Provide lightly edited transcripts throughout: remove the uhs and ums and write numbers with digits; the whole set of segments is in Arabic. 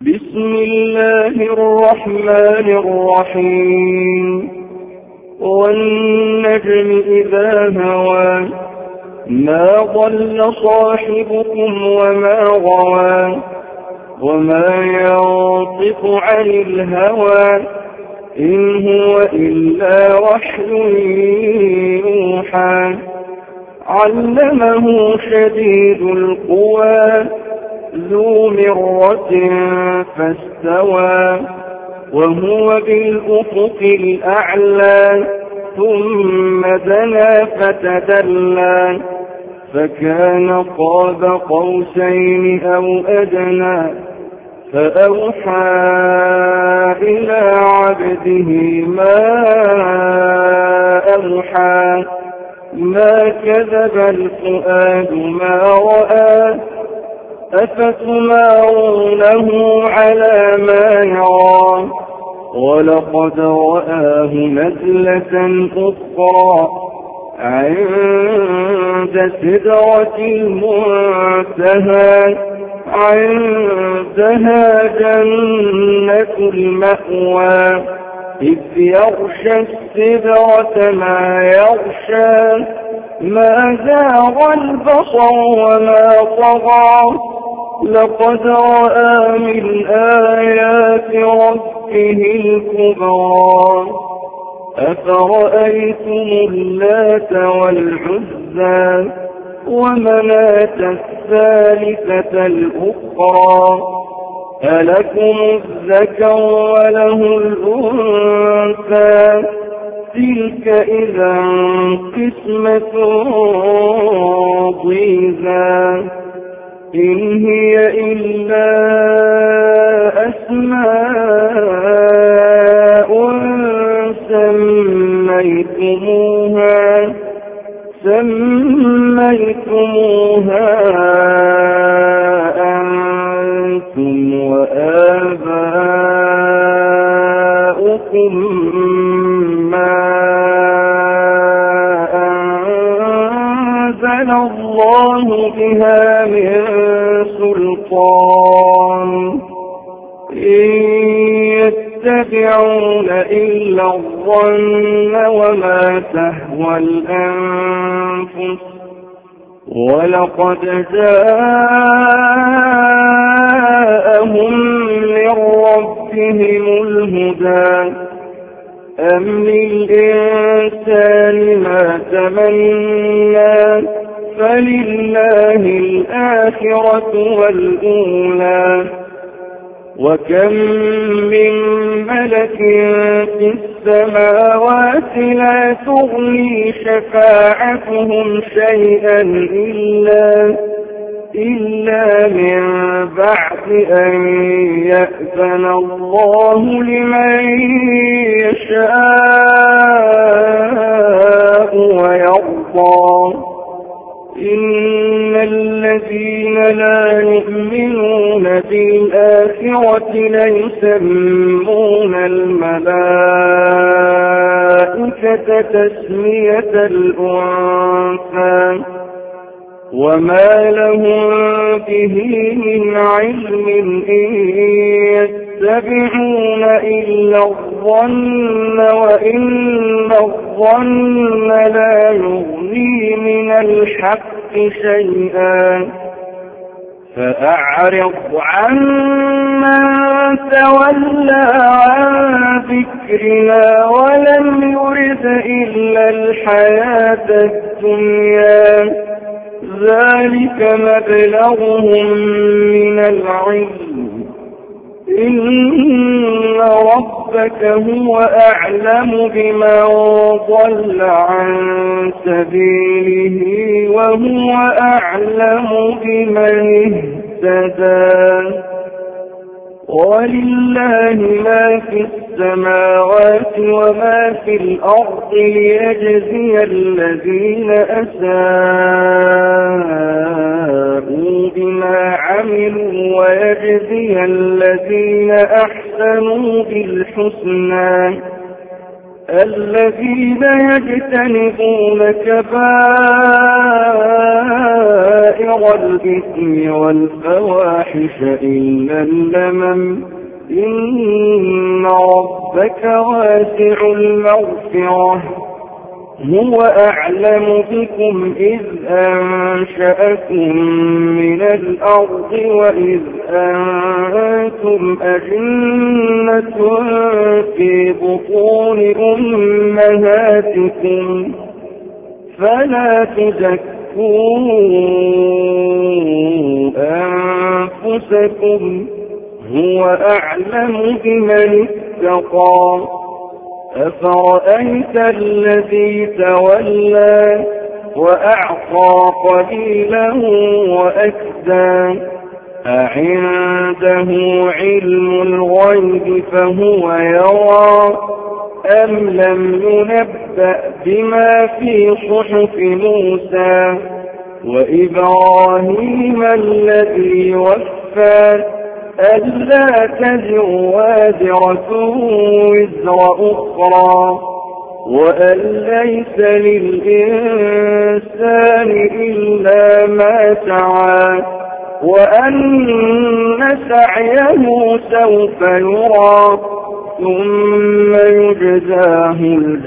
بسم الله الرحمن الرحيم والنجم إذا هوى ما ضل صاحبكم وما غوى وما ينطق عن الهوى إن هو إلا وحي يوحى علمه شديد القوى ذو مرة فاستوى وهو بالأفق الأعلى ثم دنا فتدلى فكان قاب قوسين أو أدنى فأوحى إلى عبده ما أوحى ما كذب الفؤاد ما رأى أفتمارونه على ما يرى ولقد رآه نزلة أخرى عند سدرة المنتهى عندها جنة المأوى إذ يغشى السدرة ما يغشى ما زاغ البصر وما طغى لقد رأى من آيات ربه الكبرى أفرأيتم اللات والعزى ومناة الثالثة الأخرى ألكم الذكر وله الأنثى تلك إذا قسمة ضيزى إن هي إلا أسماء سميتموها أنتم وآباؤكم ما أنزل الله بها من سلطان إن يتبعون إلا الظن وما تهوى الأنفس ولقد جاءهم من ربهم الهدى أم للإنسان ما تمنى فلله الآخرة والأولى وكم من ملك في السماوات لا تغني شفاعتهم شيئا إلا من بعد أن يأذن الله لمن يشاء ويرضى إن الذين لا يؤمنون بالآخرة ليسمون الملائكة تسمية الأنثى وما لهم به من علم إن يتبعون إلا الظن وإن الظن لا يغني من الحق شيئا فأعرض عن من تولى عن ذكرنا ولم يرد إلا الحياة الدنيا ذلك مبلغهم من العلم إن ربك هو أعلم بمن ضل عن سبيله وهو أعلم بمن اهتدى ولله ما في السماوات وما في الأرض ليجزي الذين أساءوا بما عملوا ويجزي الذين أحسنوا بالحسنى الذين يجتنبون كبائر الإثم والفواحش إلا اللمم إن ربك واسع المغفرة هو أعلم بكم إذ أنشأكم من الأرض وإذ أنتم أجنة في بطون أمهاتكم فلا تزكوا أنفسكم هو أعلم بمن اتقى أفرأيت الذي تولى وأعطى قليلا وأكدى أعنده علم الغيب فهو يرى أم لم ينبأ بما في صحف موسى وإبراهيم الذي وفى ألا تزر وازرة وزر أخرى وأن ليس للإنسان إلا ما سعى وأن سعيه سوف يرى ثم يجزاه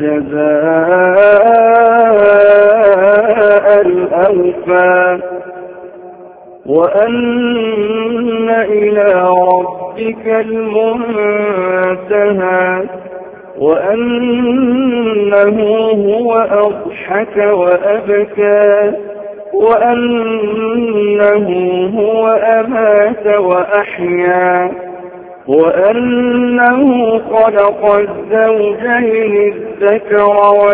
الجزاء الأوفى وأن إلى ربك المنتهى وأنه هو أضحك وأبكى وأنه هو أمات وأحيا وأنه خلق الزوجين الذكر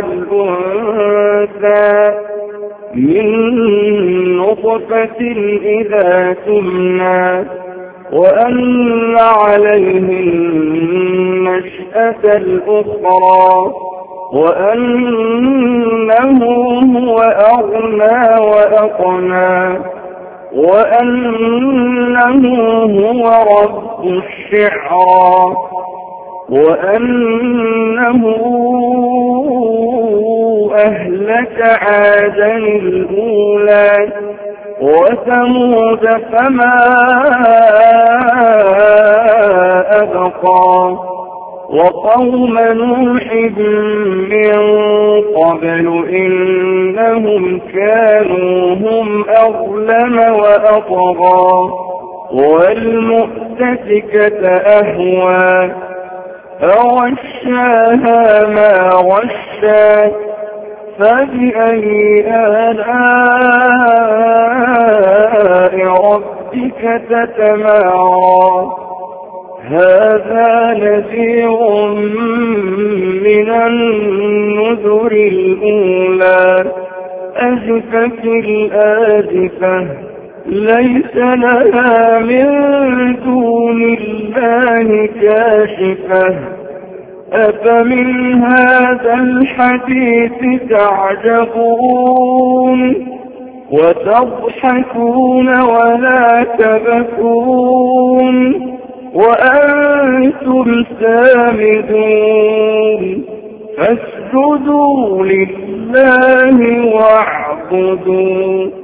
والأنثى من نطفة إذا تمنى وأن عليه النشأة الأخرى وأنه هو أغنى وأقنى وأنه هو رب الشعرى وأنه أهلك عادا الأولى وثمود فما أبقى وقوم نوح من قبل إنهم كانوا هم أظلم وأطغى والمؤتفكة أهوى فغشاها ما غشى فبأي آلاء ربك تتمارى هذا نذير من النذر الأولى أزفت الآزفة ليس لها من دون الله كاشفة أفمن هذا الحديث تعجبون وتضحكون ولا تبكون وأنتم سامدون فاسجدوا لله واعبدوا